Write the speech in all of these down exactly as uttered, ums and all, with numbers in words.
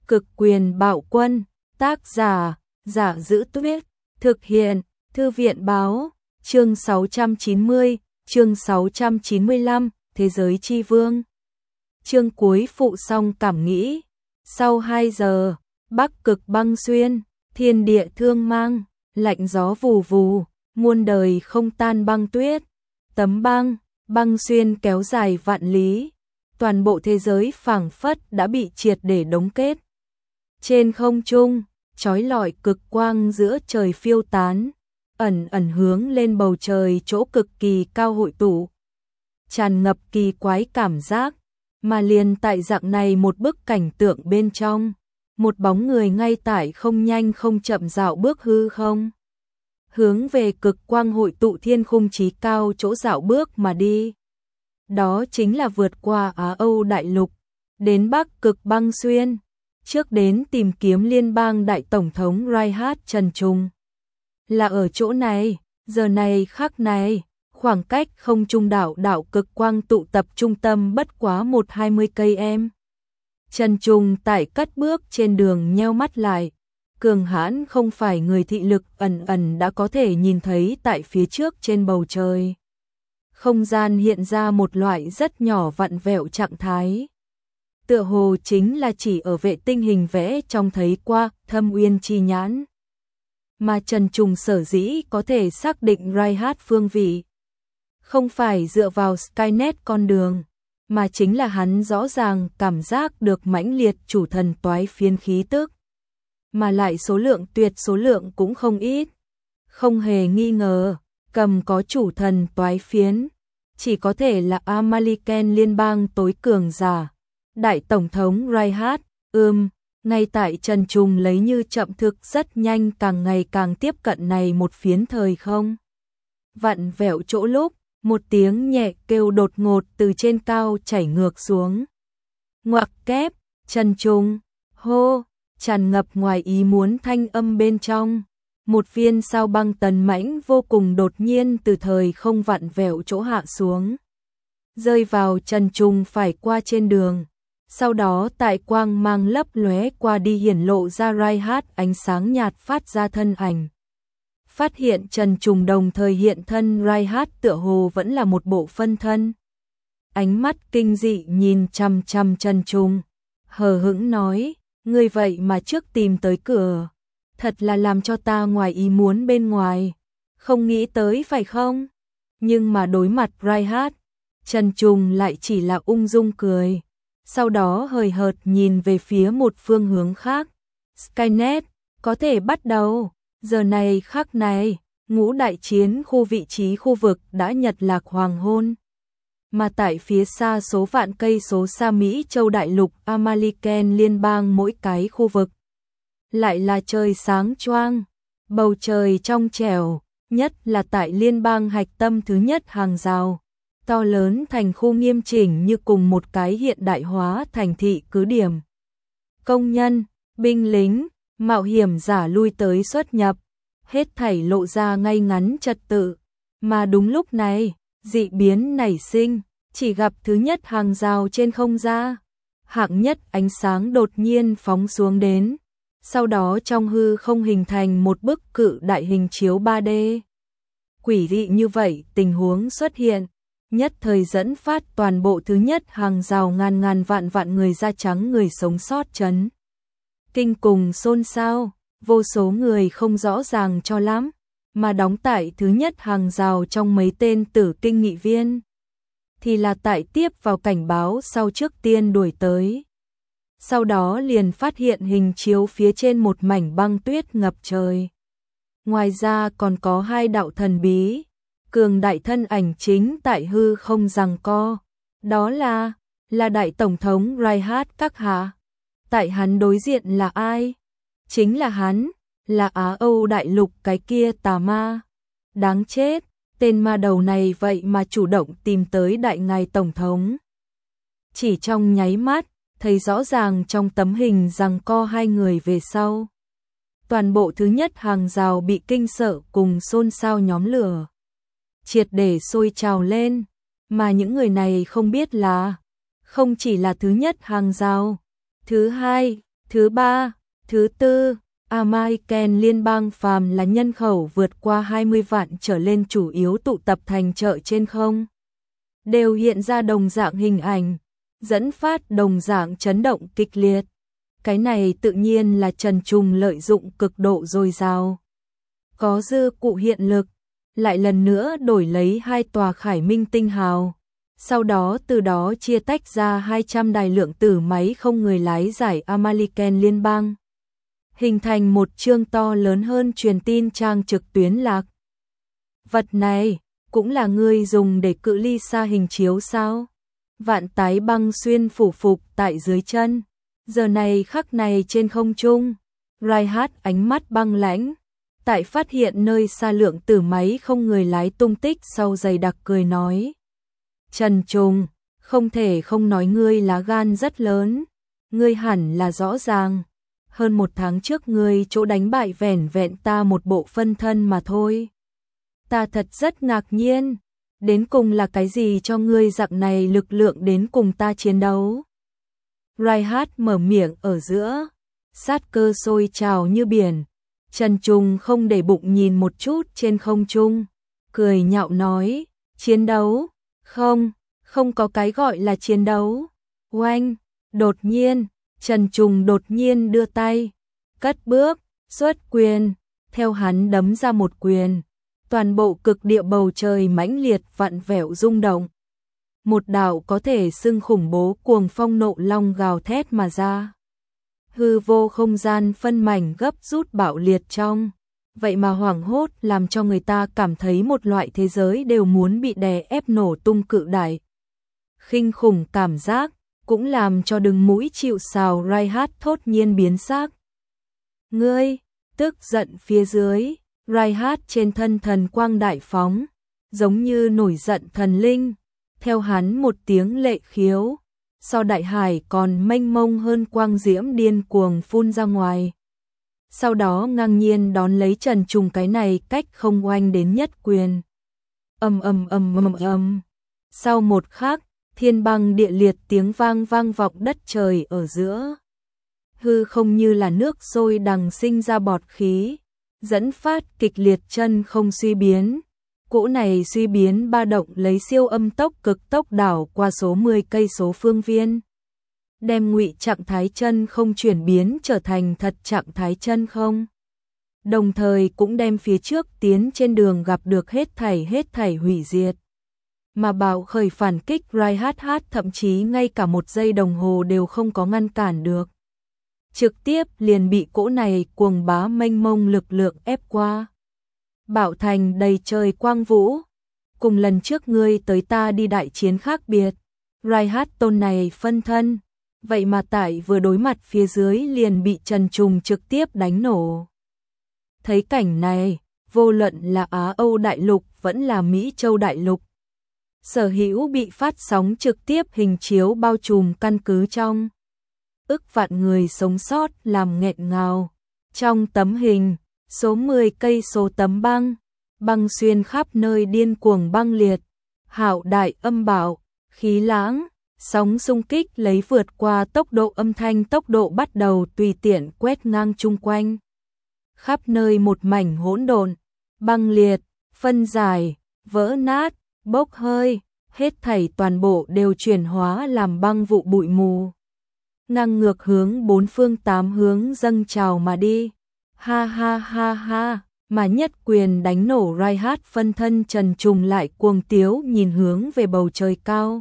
Cực quyền bạo quân, tác giả, Giả Giữ Tuyết, thực hiện, Thư viện báo, chương sáu trăm chín mươi, chương sáu trăm chín mươi lăm, Thế giới chi vương. Chương cuối phụ song cảm nghĩ. Sau hai giờ, Bắc Cực băng xuyên, thiên địa thương mang, lạnh gió vù vù, muôn đời không tan băng tuyết. Tấm băng, băng xuyên kéo dài vạn lý, toàn bộ thế giới phảng phất đã bị triệt để đóng kết. Trên không trung, chói lọi cực quang giữa trời phiêu tán, ẩn ẩn hướng lên bầu trời chỗ cực kỳ cao hội tụ, tràn ngập kỳ quái cảm giác, mà liền tại dạng này một bức cảnh tượng bên trong, một bóng người ngay tại không nhanh không chậm dạo bước hư không, hướng về cực quang hội tụ thiên khung chí cao chỗ dạo bước mà đi. Đó chính là vượt qua Á Âu đại lục, đến Bắc Cực băng xuyên, trước đến tìm kiếm liên bang đại tổng thống Reinhard Trần Trung. Là ở chỗ này, giờ này khắc này, khoảng cách không trung đảo đảo cực quang tụ tập trung tâm bất quá một hai mươi cây em. Trần Trung tại cất bước trên đường nheo mắt lại, cường hãn không phải người thị lực ẩn ẩn đã có thể nhìn thấy tại phía trước trên bầu trời. Không gian hiện ra một loại rất nhỏ vặn vẹo trạng thái. Tựa hồ chính là chỉ ở vệ tinh hình vẽ trong thấy qua thâm uyên chi nhãn. Mà Trần Trung sở dĩ có thể xác định Reinhard phương vị, không phải dựa vào Skynet con đường, mà chính là hắn rõ ràng cảm giác được mãnh liệt chủ thần toái phiến khí tức. Mà lại số lượng tuyệt số lượng cũng không ít. Không hề nghi ngờ, cầm có chủ thần toái phiến, chỉ có thể là Amaliken liên bang tối cường giả. Đại tổng thống Reinhard, ưm, ngay tại Trần Trung lấy như chậm thực rất nhanh càng ngày càng tiếp cận này một phiến thời không. Vặn vẹo chỗ lúc, một tiếng nhẹ kêu đột ngột từ trên cao chảy ngược xuống. Ngoặc kép, Trần Trung, hô, tràn ngập ngoài ý muốn thanh âm bên trong. Một viên sao băng tần mãnh vô cùng đột nhiên từ thời không vặn vẹo chỗ hạ xuống, rơi vào Trần Trung phải qua trên đường. Sau đó tại quang mang lấp lóe qua đi hiển lộ ra Reinhard ánh sáng nhạt phát ra thân ảnh. Phát hiện Trần Trung đồng thời hiện thân Reinhard tựa hồ vẫn là một bộ phân thân. Ánh mắt kinh dị nhìn chăm chăm Trần Trung, hờ hững nói, ngươi vậy mà trước tìm tới cửa, thật là làm cho ta ngoài ý muốn bên ngoài, không nghĩ tới phải không? Nhưng mà đối mặt Reinhard, Trần Trung lại chỉ là ung dung cười. Sau đó hời hợt nhìn về phía một phương hướng khác. Skynet, có thể bắt đầu. Giờ này khắc này, ngũ đại chiến khu vị trí khu vực đã nhật lạc hoàng hôn. Mà tại phía xa số vạn cây số xa Mỹ châu đại lục Amaliken liên bang mỗi cái khu vực. Lại là trời sáng choang, bầu trời trong trẻo, nhất là tại liên bang hạch tâm thứ nhất hàng rào. To lớn thành khu nghiêm chỉnh như cùng một cái hiện đại hóa thành thị cứ điểm. Công nhân, binh lính, mạo hiểm giả lui tới xuất nhập, hết thảy lộ ra ngay ngắn trật tự. Mà đúng lúc này, dị biến nảy sinh, chỉ gặp thứ nhất hàng rào trên không ra. Hạng nhất ánh sáng đột nhiên phóng xuống đến, sau đó trong hư không hình thành một bức cự đại hình chiếu ba D. Quỷ dị như vậy tình huống xuất hiện, nhất thời dẫn phát toàn bộ thứ nhất hàng rào ngàn ngàn vạn vạn người da trắng người sống sót chấn. Kinh cùng xôn xao, vô số người không rõ ràng cho lắm, mà đóng tại thứ nhất hàng rào trong mấy tên tử kinh nghị viên. Thì là tại tiếp vào cảnh báo sau trước tiên đuổi tới. Sau đó liền phát hiện hình chiếu phía trên một mảnh băng tuyết ngập trời. Ngoài ra còn có hai đạo thần bí, cường đại thân ảnh chính tại hư không giằng co, đó là, là đại tổng thống Reinhard các hạ. Tại hắn đối diện là ai? Chính là hắn, là Á Âu đại lục cái kia tà ma. Đáng chết, tên ma đầu này vậy mà chủ động tìm tới đại ngài tổng thống. Chỉ trong nháy mắt, thấy rõ ràng trong tấm hình giằng co hai người về sau. Toàn bộ thứ nhất hàng rào bị kinh sợ cùng xôn xao nhóm lửa. Triệt để sôi trào lên, mà những người này không biết là, không chỉ là thứ nhất hàng rào, thứ hai, Thứ ba, thứ tư, American liên bang phàm là nhân khẩu vượt qua hai mươi vạn trở lên chủ yếu tụ tập thành chợ trên không. Đều hiện ra đồng dạng hình ảnh, dẫn phát đồng dạng chấn động kịch liệt. Cái này tự nhiên là Trần Trùng lợi dụng cực độ dồi dào. Có dư cụ hiện lực, lại lần nữa đổi lấy hai tòa Khải Minh tinh hào. Sau đó từ đó chia tách ra hai trăm đài lượng tử máy không người lái giải American liên bang. Hình thành một chương to lớn hơn truyền tin trang trực tuyến lạc. Vật này cũng là ngươi dùng để cự ly xa hình chiếu sao? Vạn tái băng xuyên phủ phục tại dưới chân. Giờ này khắc này trên không trung, Reinhardt ánh mắt băng lãnh. Tại phát hiện nơi xa lượng tử máy không người lái tung tích sau dày đặc cười nói. Trần Trùng, không thể không nói ngươi lá gan rất lớn. Ngươi hẳn là rõ ràng. Hơn một tháng trước ngươi chỗ đánh bại vẻn vẹn ta một bộ phân thân mà thôi. Ta thật rất ngạc nhiên. Đến cùng là cái gì cho ngươi dạng này lực lượng đến cùng ta chiến đấu? Reinhardt mở miệng ở giữa, sát cơ sôi trào như biển. Trần Trùng không để bụng nhìn một chút trên không trung, cười nhạo nói, chiến đấu? Không, không có cái gọi là chiến đấu. Oanh, đột nhiên, Trần Trùng đột nhiên đưa tay, cất bước, xuất quyền, theo hắn đấm ra một quyền. Toàn bộ cực địa bầu trời mãnh liệt vặn vẹo rung động. Một đạo có thể xưng khủng bố cuồng phong nộ long gào thét mà ra. Hư vô không gian phân mảnh gấp rút bạo liệt trong. Vậy mà hoảng hốt làm cho người ta cảm thấy một loại thế giới đều muốn bị đè ép nổ tung cự đại. Khinh khủng cảm giác, cũng làm cho đừng mũi chịu sào Reinhardt thốt nhiên biến sắc. Ngươi, tức giận phía dưới, Reinhardt trên thân thần quang đại phóng, giống như nổi giận thần linh. Theo hắn một tiếng lệ khiếu, so đại hải còn mênh mông hơn quang diễm điên cuồng phun ra ngoài. Sau đó ngang nhiên đón lấy Trần Trùng cái này cách không oanh đến nhất quyền. Ầm ầm ầm ầm ầm. Sau một khắc, thiên băng địa liệt tiếng vang vang vọng đất trời ở giữa. Hư không như là nước sôi đằng sinh ra bọt khí, dẫn phát kịch liệt chân không suy biến. Cỗ này suy biến ba động lấy siêu âm tốc cực tốc đảo qua số mười cây số phương viên. Đem ngụy trạng thái chân không chuyển biến trở thành thật trạng thái chân không. Đồng thời cũng đem phía trước tiến trên đường gặp được hết thảy hết thảy hủy diệt. Mà bạo khởi phản kích Reinhardt thậm chí ngay cả một giây đồng hồ đều không có ngăn cản được. Trực tiếp liền bị cỗ này cuồng bá mênh mông lực lượng ép qua. Bạo thành đầy trời quang vũ. Cùng lần trước ngươi tới ta đi đại chiến khác biệt. Reinhardt tôn này phân thân. Vậy mà tại vừa đối mặt phía dưới liền bị Trần Trùng trực tiếp đánh nổ. Thấy cảnh này, vô luận là Á Âu đại lục vẫn là Mỹ Châu đại lục. Sở hữu bị phát sóng trực tiếp hình chiếu bao trùm căn cứ trong. Ức vạn người sống sót làm nghẹn ngào. Trong tấm hình, số mười cây số tấm băng, băng xuyên khắp nơi điên cuồng băng liệt. Hạo đại âm bạo, khí lãng, sóng xung kích lấy vượt qua tốc độ âm thanh tốc độ bắt đầu tùy tiện quét ngang chung quanh. Khắp nơi một mảnh hỗn độn, băng liệt, phân giải, vỡ nát, bốc hơi, hết thảy toàn bộ đều chuyển hóa làm băng vụ bụi mù. Ngang ngược hướng bốn phương tám hướng dâng trào mà đi. Ha ha ha ha, mà nhất quyền đánh nổ Reinhardt phân thân Trần Trùng lại cuồng tiếu nhìn hướng về bầu trời cao.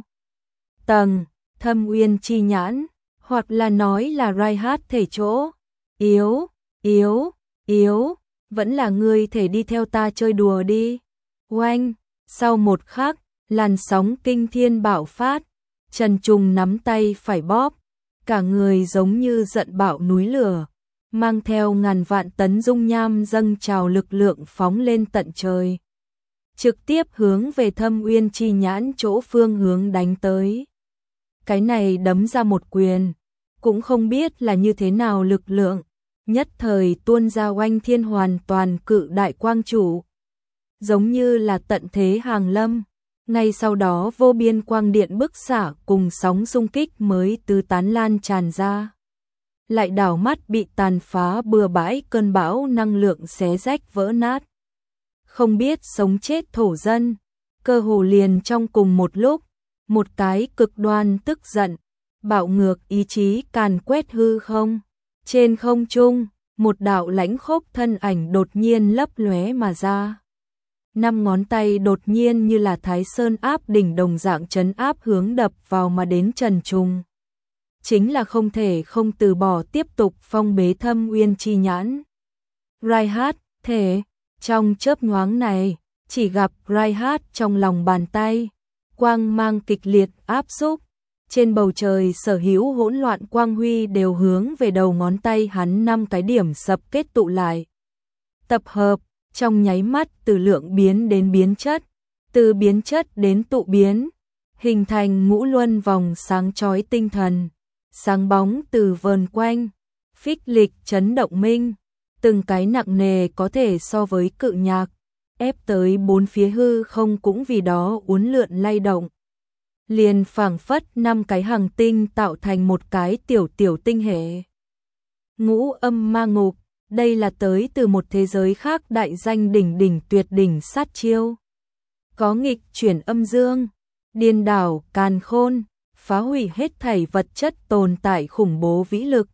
Tầng, thâm uyên chi nhãn, hoặc là nói là Reinhardt thể chỗ. Yếu, yếu, yếu, vẫn là ngươi thể đi theo ta chơi đùa đi. Oanh, sau một khắc, làn sóng kinh thiên bạo phát, Trần Trùng nắm tay phải bóp, cả người giống như giận bạo núi lửa, mang theo ngàn vạn tấn dung nham dâng trào lực lượng phóng lên tận trời. Trực tiếp hướng về thâm uyên chi nhãn chỗ phương hướng đánh tới. Cái này đấm ra một quyền, cũng không biết là như thế nào lực lượng, nhất thời tuôn ra oanh thiên hoàn toàn cự đại quang trụ. Giống như là tận thế hàng lâm, ngay sau đó vô biên quang điện bức xạ cùng sóng xung kích mới tứ tán lan tràn ra. lại đảo mắt bị tàn phá bừa bãi cơn bão năng lượng xé rách vỡ nát. Không biết sống chết thổ dân, cơ hồ liền trong cùng một lúc, một cái cực đoan tức giận, bạo ngược ý chí càn quét hư không. Trên không trung, một đạo lãnh khốc thân ảnh đột nhiên lấp lóe mà ra. Năm ngón tay đột nhiên như là Thái Sơn áp đỉnh đồng dạng trấn áp hướng đập vào mà đến Trần Trùng. Chính là không thể không từ bỏ tiếp tục phong bế thâm uyên chi nhãn. Reinhardt, thể, trong chớp nhoáng này, chỉ gặp Reinhardt trong lòng bàn tay, quang mang kịch liệt áp xúc. Trên bầu trời sở hữu hỗn loạn quang huy đều hướng về đầu ngón tay hắn năm cái điểm sập kết tụ lại. Tập hợp, trong nháy mắt từ lượng biến đến biến chất, từ biến chất đến tụ biến, hình thành ngũ luân vòng sáng chói tinh thần, sáng bóng từ vờn quanh, phích lịch chấn động minh, từng cái nặng nề có thể so với cự nhạc, ép tới bốn phía hư không cũng vì đó uốn lượn lay động. Liền phảng phất năm cái hành tinh tạo thành một cái tiểu tiểu tinh hệ. Ngũ âm ma ngục, đây là tới từ một thế giới khác đại danh đỉnh đỉnh tuyệt đỉnh sát chiêu. Có nghịch chuyển âm dương, điên đảo càn khôn, phá hủy hết thảy vật chất tồn tại khủng bố vĩ lực.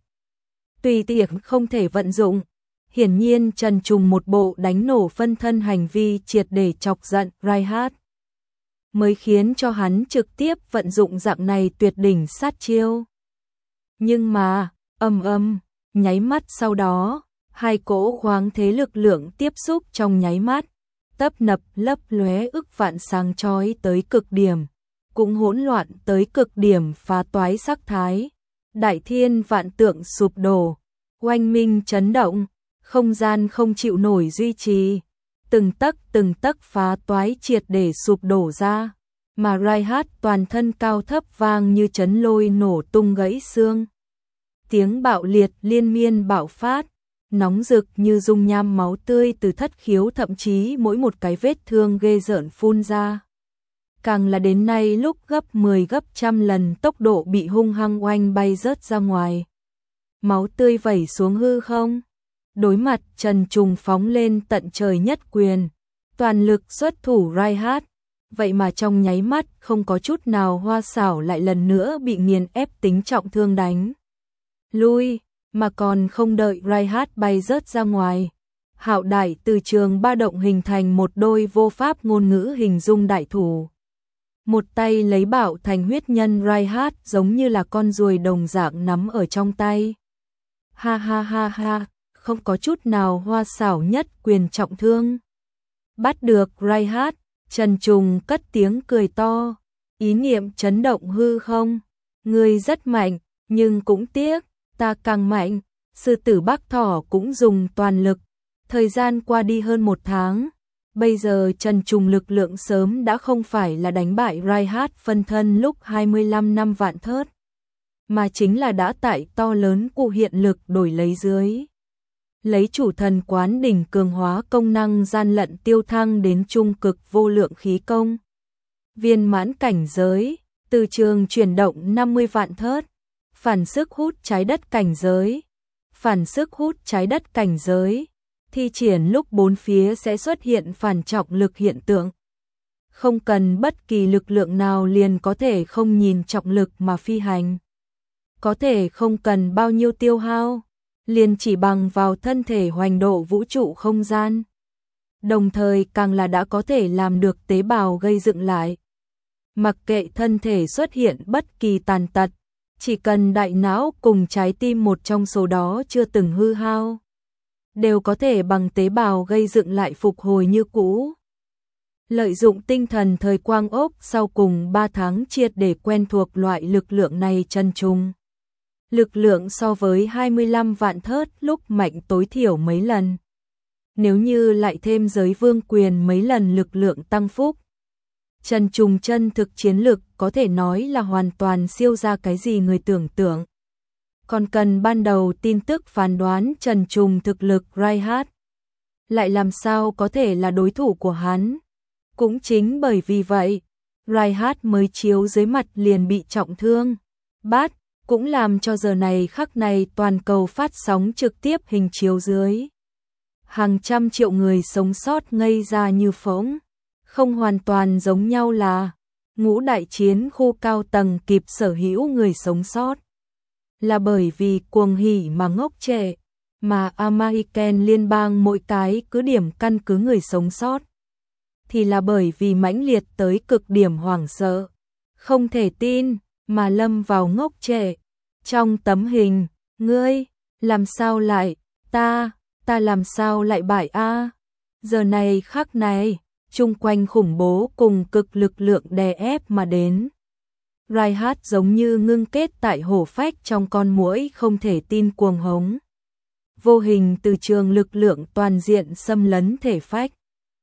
Tùy tiện không thể vận dụng, hiển nhiên Trần Trùng một bộ đánh nổ phân thân hành vi triệt để chọc giận Reinhardt, mới khiến cho hắn trực tiếp vận dụng dạng này tuyệt đỉnh sát chiêu. Nhưng mà, ầm ầm, nháy mắt sau đó, hai cỗ khoáng thế lực lượng tiếp xúc trong nháy mắt, tấp nập lấp lóe ức vạn sáng chói tới cực điểm, cũng hỗn loạn tới cực điểm phá toái sắc thái. Đại thiên vạn tượng sụp đổ, oanh minh chấn động, không gian không chịu nổi duy trì, từng tấc từng tấc phá toái triệt để sụp đổ ra, mà Reinhardt toàn thân cao thấp vang như chấn lôi nổ tung gãy xương. Tiếng bạo liệt liên miên bạo phát, nóng rực như dung nham máu tươi từ thất khiếu, thậm chí mỗi một cái vết thương ghê rợn phun ra. Càng là đến nay lúc gấp mười gấp trăm lần tốc độ bị hung hăng oanh bay rớt ra ngoài. Máu tươi vẩy xuống hư không. Đối mặt Trần Trùng phóng lên tận trời nhất quyền, toàn lực xuất thủ Reinhardt, vậy mà trong nháy mắt không có chút nào hoa xảo lại lần nữa bị nghiền ép tính trọng thương đánh lui, mà còn không đợi Reinhardt bay rớt ra ngoài. Hạo đại từ trường ba động hình thành một đôi vô pháp ngôn ngữ hình dung đại thủ. Một tay lấy bạo thành huyết nhân Reinhardt giống như là con ruồi đồng dạng nắm ở trong tay. Ha ha ha ha, không có chút nào hoa xảo nhất quyền trọng thương. Bắt được Reinhardt, Trần Trùng cất tiếng cười to, ý niệm chấn động hư không. Ngươi rất mạnh, nhưng cũng tiếc, ta càng mạnh. Sư tử Bắc Thỏ cũng dùng toàn lực. Thời gian qua đi hơn một tháng, bây giờ Trần Trùng lực lượng sớm đã không phải là đánh bại Reinhardt phân thân lúc hai mươi lăm năm vạn thớt, mà chính là đã tại to lớn cụ hiện lực đổi lấy dưới. Lấy chủ thần quán đỉnh cường hóa công năng gian lận tiêu thăng đến trung cực vô lượng khí công. Viên mãn cảnh giới, từ trường chuyển động năm mươi vạn thớt, phản sức hút trái đất cảnh giới. Phản sức hút trái đất cảnh giới, thi triển lúc bốn phía sẽ xuất hiện phản trọng lực hiện tượng. Không cần bất kỳ lực lượng nào liền có thể không nhìn trọng lực mà phi hành. Có thể không cần bao nhiêu tiêu hao, liền chỉ bằng vào thân thể hoành độ vũ trụ không gian. Đồng thời càng là đã có thể làm được tế bào gây dựng lại. Mặc kệ thân thể xuất hiện bất kỳ tàn tật, chỉ cần đại não cùng trái tim một trong số đó chưa từng hư hao, đều có thể bằng tế bào gây dựng lại phục hồi như cũ. Lợi dụng tinh thần thời quang ốc sau cùng ba tháng triệt để quen thuộc loại lực lượng này. Trần Trùng lực lượng so với hai mươi lăm vạn thớt lúc mạnh tối thiểu mấy lần. Nếu như lại thêm giới vương quyền mấy lần lực lượng tăng phúc, Trần Trùng chân thực chiến lực có thể nói là hoàn toàn siêu ra cái gì người tưởng tượng. Còn cần ban đầu tin tức phán đoán Trần Trùng thực lực Reinhardt, lại làm sao có thể là đối thủ của hắn. Cũng chính bởi vì vậy, Reinhardt mới chiếu dưới mặt liền bị trọng thương. Bát, cũng làm cho giờ này khắc này toàn cầu phát sóng trực tiếp hình chiếu dưới. Hàng trăm triệu người sống sót ngây ra như phỗng, không hoàn toàn giống nhau là ngũ đại chiến khu cao tầng kịp sở hữu người sống sót. Là bởi vì cuồng hỉ mà ngốc trệ, mà American liên bang mỗi cái cứ điểm căn cứ người sống sót. Thì là bởi vì mãnh liệt tới cực điểm hoảng sợ, không thể tin, mà lâm vào ngốc trệ. Trong tấm hình, ngươi, làm sao lại, ta, ta làm sao lại bại a? Giờ này khắc này, chung quanh khủng bố cùng cực lực lượng đè ép mà đến. Reinhardt giống như ngưng kết tại hổ phách trong con muỗi không thể tin cuồng hống. Vô hình từ trường lực lượng toàn diện xâm lấn thể phách.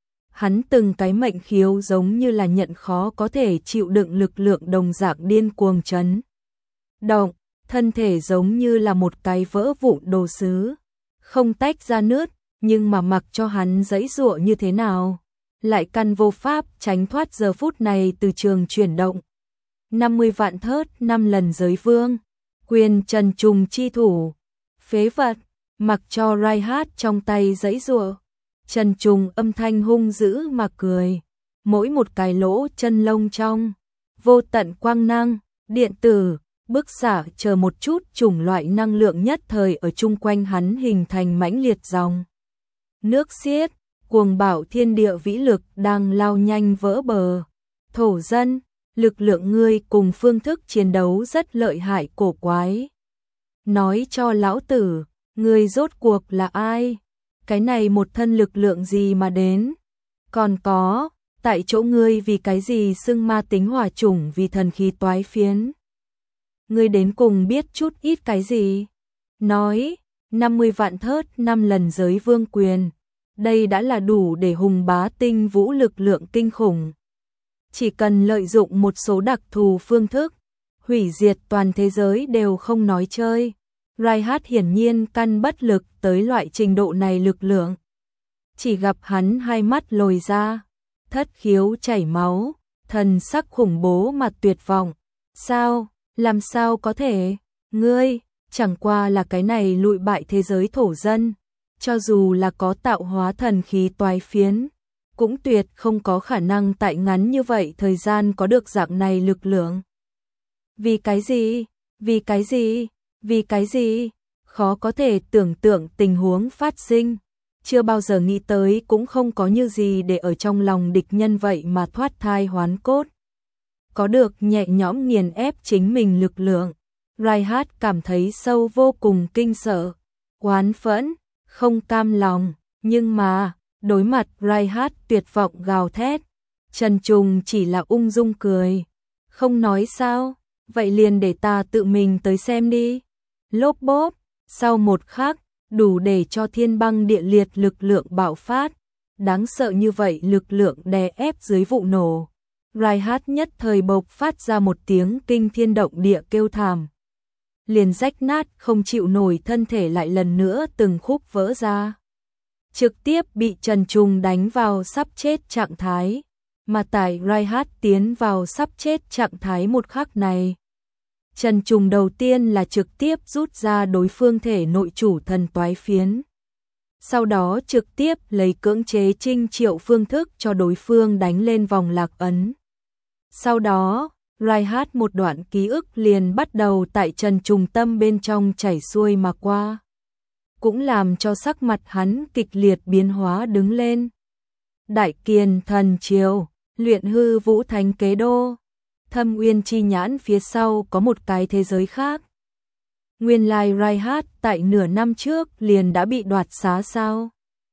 Hắn từng cái mệnh khiếu giống như là nhận khó có thể chịu đựng lực lượng đồng dạng điên cuồng chấn động, thân thể giống như là một cái vỡ vụn đồ sứ, không tách ra nứt, nhưng mà mặc cho hắn giãy giụa như thế nào, lại căn vô pháp tránh thoát giờ phút này từ trường chuyển động. năm mươi vạn thớt năm lần giới vương, quyền trần trùng chi thủ, phế vật, mặc cho Reinhardt trong tay giãy giụa. Trần Trùng âm thanh hung dữ mà cười, mỗi một cái lỗ chân lông trong, vô tận quang năng, điện tử, bức xạ chờ một chút chủng loại năng lượng nhất thời ở chung quanh hắn hình thành mãnh liệt dòng. Nước xiết, cuồng bạo thiên địa vĩ lực đang lao nhanh vỡ bờ. Thổ dân, lực lượng ngươi cùng phương thức chiến đấu rất lợi hại cổ quái. Nói cho lão tử, ngươi rốt cuộc là ai? Cái này một thân lực lượng gì mà đến? Còn có, tại chỗ ngươi vì cái gì xưng ma tính hỏa chủng vì thần khí toái phiến? Ngươi đến cùng biết chút ít cái gì? Nói, năm mươi vạn thớt năm lần giới vương quyền. Đây đã là đủ để hùng bá tinh vũ lực lượng kinh khủng. Chỉ cần lợi dụng một số đặc thù phương thức, hủy diệt toàn thế giới đều không nói chơi. Reinhardt hiển nhiên căn bất lực tới loại trình độ này lực lượng. Chỉ gặp hắn hai mắt lồi ra, thất khiếu chảy máu, thần sắc khủng bố mà tuyệt vọng. Sao, làm sao có thể, ngươi, chẳng qua là cái này lụi bại thế giới thổ dân, cho dù là có tạo hóa thần khí toái phiến, cũng tuyệt không có khả năng tại ngắn như vậy thời gian có được dạng này lực lượng. Vì cái gì, vì cái gì? Vì cái gì? Khó có thể tưởng tượng tình huống phát sinh, chưa bao giờ nghĩ tới cũng không có như gì để ở trong lòng địch nhân vậy mà thoát thai hoán cốt. Có được nhẹ nhõm nghiền ép chính mình lực lượng, Reinhardt cảm thấy sâu vô cùng kinh sợ, oán phẫn, không cam lòng, nhưng mà, đối mặt Reinhardt tuyệt vọng gào thét, Trần Trùng chỉ là ung dung cười, không nói sao, vậy liền để ta tự mình tới xem đi. Lốp bốp, sau một khắc, đủ để cho thiên băng địa liệt lực lượng bạo phát, đáng sợ như vậy lực lượng đè ép dưới vụ nổ. Reinhardt nhất thời bộc phát ra một tiếng kinh thiên động địa kêu thảm. Liền rách nát không chịu nổi thân thể lại lần nữa từng khúc vỡ ra. Trực tiếp bị Trần Trùng đánh vào sắp chết trạng thái, mà tại Reinhardt tiến vào sắp chết trạng thái một khắc này. Trần Trùng đầu tiên là trực tiếp rút ra đối phương thể nội chủ thần toái phiến. Sau đó trực tiếp lấy cưỡng chế trinh triệu phương thức cho đối phương đánh lên vòng lạc ấn. Sau đó, Reinhardt một đoạn ký ức liền bắt đầu tại Trần Trùng tâm bên trong chảy xuôi mà qua. Cũng làm cho sắc mặt hắn kịch liệt biến hóa đứng lên. Đại Kiền thần triều, luyện hư vũ thánh kế đô. Thâm Uyên chi nhãn phía sau có một cái thế giới khác. Nguyên lai Reinhardt tại nửa năm trước liền đã bị đoạt xá sao?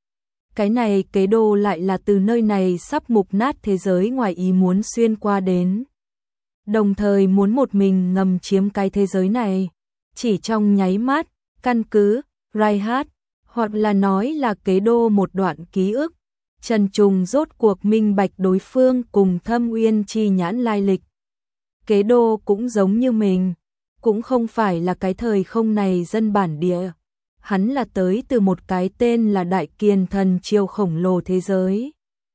Cái này kế đô lại là từ nơi này sắp mục nát thế giới ngoài ý muốn xuyên qua đến. Đồng thời muốn một mình ngầm chiếm cái thế giới này. Chỉ trong nháy mắt, căn cứ, Reinhardt, hoặc là nói là kế đô một đoạn ký ức. Trần Trùng rốt cuộc minh bạch đối phương cùng Thâm Uyên chi nhãn lai lịch. Kế đô cũng giống như mình, cũng không phải là cái thời không này dân bản địa. Hắn là tới từ một cái tên là Đại Kiền thần triều khổng lồ thế giới.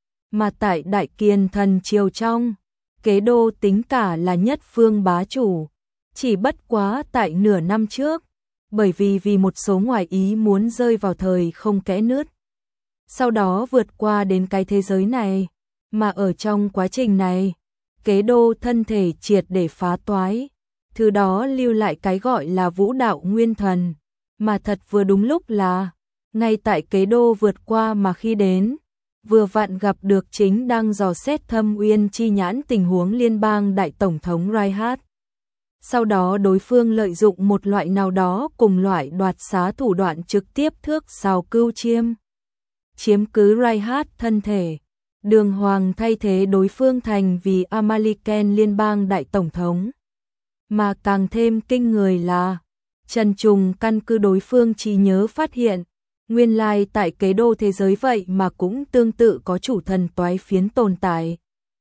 Mà tại Đại Kiền thần triều trong, kế đô tính cả là nhất phương bá chủ. Chỉ bất quá tại nửa năm trước, bởi vì vì một số ngoại ý muốn rơi vào thời không kẽ nứt. Sau đó vượt qua đến cái thế giới này, mà ở trong quá trình này, Kế Đô thân thể triệt để phá toái, thứ đó lưu lại cái gọi là vũ đạo nguyên thần, mà thật vừa đúng lúc là, ngay tại Kế Đô vượt qua mà khi đến, vừa vặn gặp được chính đang dò xét Thâm Uyên Chi Nhãn tình huống liên bang đại tổng thống Reinhardt. Sau đó đối phương lợi dụng một loại nào đó cùng loại đoạt xá thủ đoạn trực tiếp thước sào cưu chiêm. Chiếm cứ Reinhardt thân thể, đường hoàng thay thế đối phương thành vì Amaliken liên bang đại tổng thống. Mà càng thêm kinh người là, Trần Trùng căn cứ đối phương trí nhớ phát hiện, nguyên lai tại Kế Đô thế giới vậy mà cũng tương tự có chủ thần toái phiến tồn tại.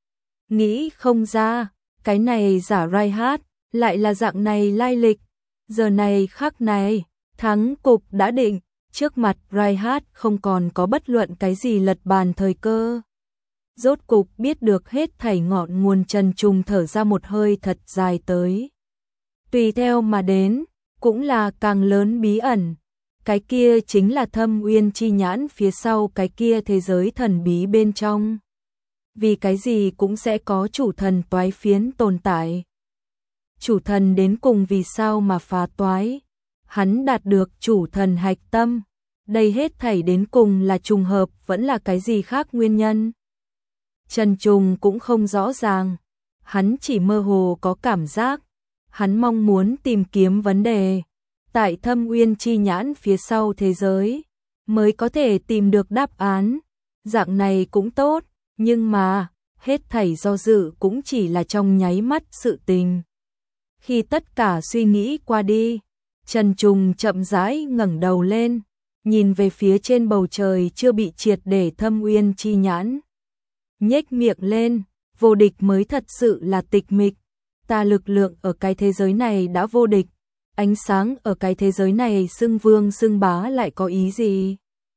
Nghĩ không ra, cái này giả Reinhardt, lại là dạng này lai lịch, giờ này khắc này, thắng cục đã định, trước mặt Reinhardt không còn có bất luận cái gì lật bàn thời cơ. Rốt cục biết được hết thảy ngọn nguồn, Trần Trùng thở ra một hơi thật dài tới. Tùy theo mà đến, cũng là càng lớn bí ẩn, cái kia chính là Thâm Uyên Chi Nhãn phía sau cái kia thế giới thần bí bên trong. Vì cái gì cũng sẽ có chủ thần toái phiến tồn tại. Chủ thần đến cùng vì sao mà phá toái? Hắn đạt được chủ thần hạch tâm. Đây hết thảy đến cùng là trùng hợp vẫn là cái gì khác nguyên nhân? Trần Trùng cũng không rõ ràng. Hắn chỉ mơ hồ có cảm giác. Hắn mong muốn tìm kiếm vấn đề. Tại Thâm Uyên Chi Nhãn phía sau thế giới. Mới có thể tìm được đáp án. Dạng này cũng tốt. Nhưng mà, hết thảy do dự cũng chỉ là trong nháy mắt sự tình. Khi tất cả suy nghĩ qua đi, Trần Trùng chậm rãi ngẩng đầu lên, nhìn về phía trên bầu trời chưa bị triệt để Thâm Uyên Chi Nhãn. Nhếch miệng lên, vô địch mới thật sự là tịch mịch. Ta lực lượng ở cái thế giới này đã vô địch, ánh sáng ở cái thế giới này xưng vương xưng bá lại có ý gì?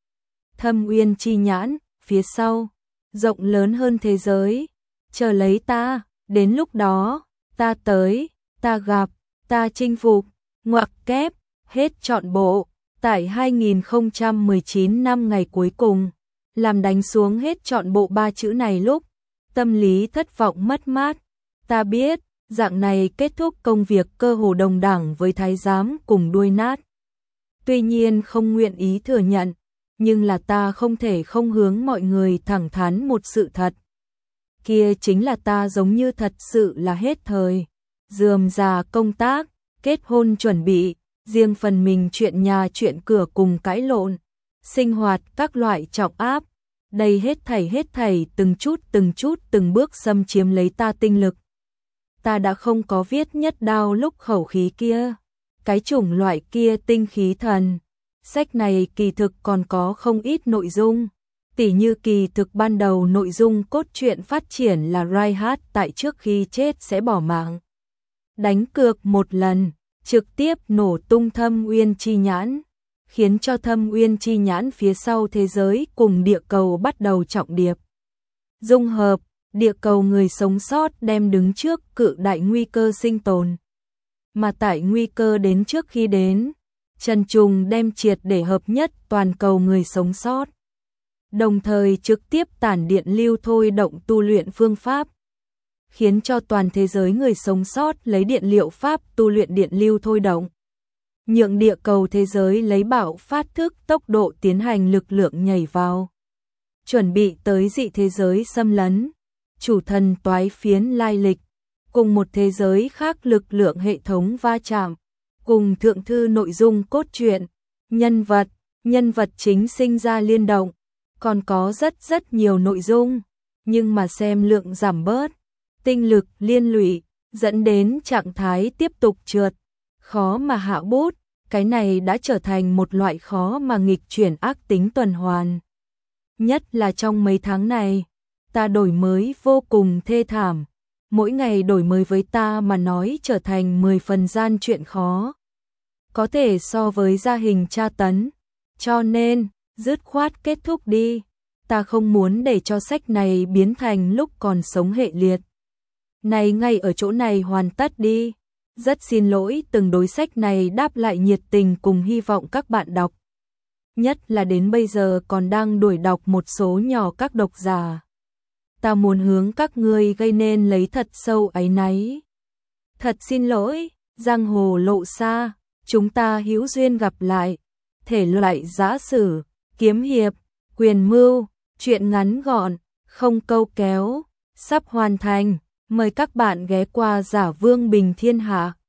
Thâm Uyên Chi Nhãn, phía sau, rộng lớn hơn thế giới, chờ lấy ta, đến lúc đó, ta tới, ta gặp, ta chinh phục, ngoặc kép, hết trọn bộ, tại hai nghìn không trăm mười chín năm ngày cuối cùng, làm đánh xuống hết trọn bộ ba chữ này lúc, tâm lý thất vọng mất mát, ta biết, dạng này kết thúc công việc cơ hồ đồng đẳng với thái giám cùng đuôi nát. Tuy nhiên không nguyện ý thừa nhận, nhưng là ta không thể không hướng mọi người thẳng thắn một sự thật. Kia chính là ta giống như thật sự là hết thời. Rườm rà công tác, kết hôn chuẩn bị, riêng phần mình chuyện nhà chuyện cửa cùng cãi lộn, sinh hoạt các loại trọng áp. Đây hết thảy hết thảy từng chút từng chút từng bước xâm chiếm lấy ta tinh lực. Ta đã không có viết nhất đao lúc khẩu khí kia, cái chủng loại kia tinh khí thần. Sách này kỳ thực còn có không ít nội dung, tỉ như kỳ thực ban đầu nội dung cốt truyện phát triển là Reinhardt tại trước khi chết sẽ bỏ mạng. Đánh cược một lần, trực tiếp nổ tung Thâm Uyên Chi Nhãn, khiến cho Thâm Uyên Chi Nhãn phía sau thế giới cùng địa cầu bắt đầu trọng điệp. Dung hợp, địa cầu người sống sót đem đứng trước cự đại nguy cơ sinh tồn. Mà tại nguy cơ đến trước khi đến, Trần Trùng đem triệt để hợp nhất toàn cầu người sống sót. Đồng thời trực tiếp tản điện lưu thôi động tu luyện phương pháp, khiến cho toàn thế giới người sống sót lấy điện liệu pháp tu luyện điện lưu thôi động. Nhượng địa cầu thế giới lấy bạo phát thức tốc độ tiến hành lực lượng nhảy vào. Chuẩn bị tới dị thế giới xâm lấn, chủ thần toái phiến lai lịch, cùng một thế giới khác lực lượng hệ thống va chạm, cùng thượng thư nội dung cốt truyện, nhân vật, nhân vật chính sinh ra liên động, còn có rất rất nhiều nội dung, nhưng mà xem lượng giảm bớt, tinh lực liên lụy, dẫn đến trạng thái tiếp tục trượt, khó mà hạ bút, cái này đã trở thành một loại khó mà nghịch chuyển ác tính tuần hoàn. Nhất là trong mấy tháng này, ta đổi mới vô cùng thê thảm, mỗi ngày đổi mới với ta mà nói trở thành mười phần gian chuyện khó. Có thể so với gia hình tra tấn, cho nên, dứt khoát kết thúc đi, ta không muốn để cho sách này biến thành lúc còn sống hệ liệt. Này ngay ở chỗ này hoàn tất đi, Rất xin lỗi từng đối sách này đáp lại nhiệt tình cùng hy vọng các bạn đọc. Nhất là đến bây giờ còn đang đuổi đọc một số nhỏ các độc giả. Ta muốn hướng các ngươi gây nên lấy thật sâu áy náy. Thật xin lỗi, giang hồ lộ xa, chúng ta hữu duyên gặp lại. Thể loại giã sử, kiếm hiệp, quyền mưu, truyện ngắn gọn, không câu kéo, sắp hoàn thành. Mời các bạn ghé qua Giả Vương Bình Thiên Hạ.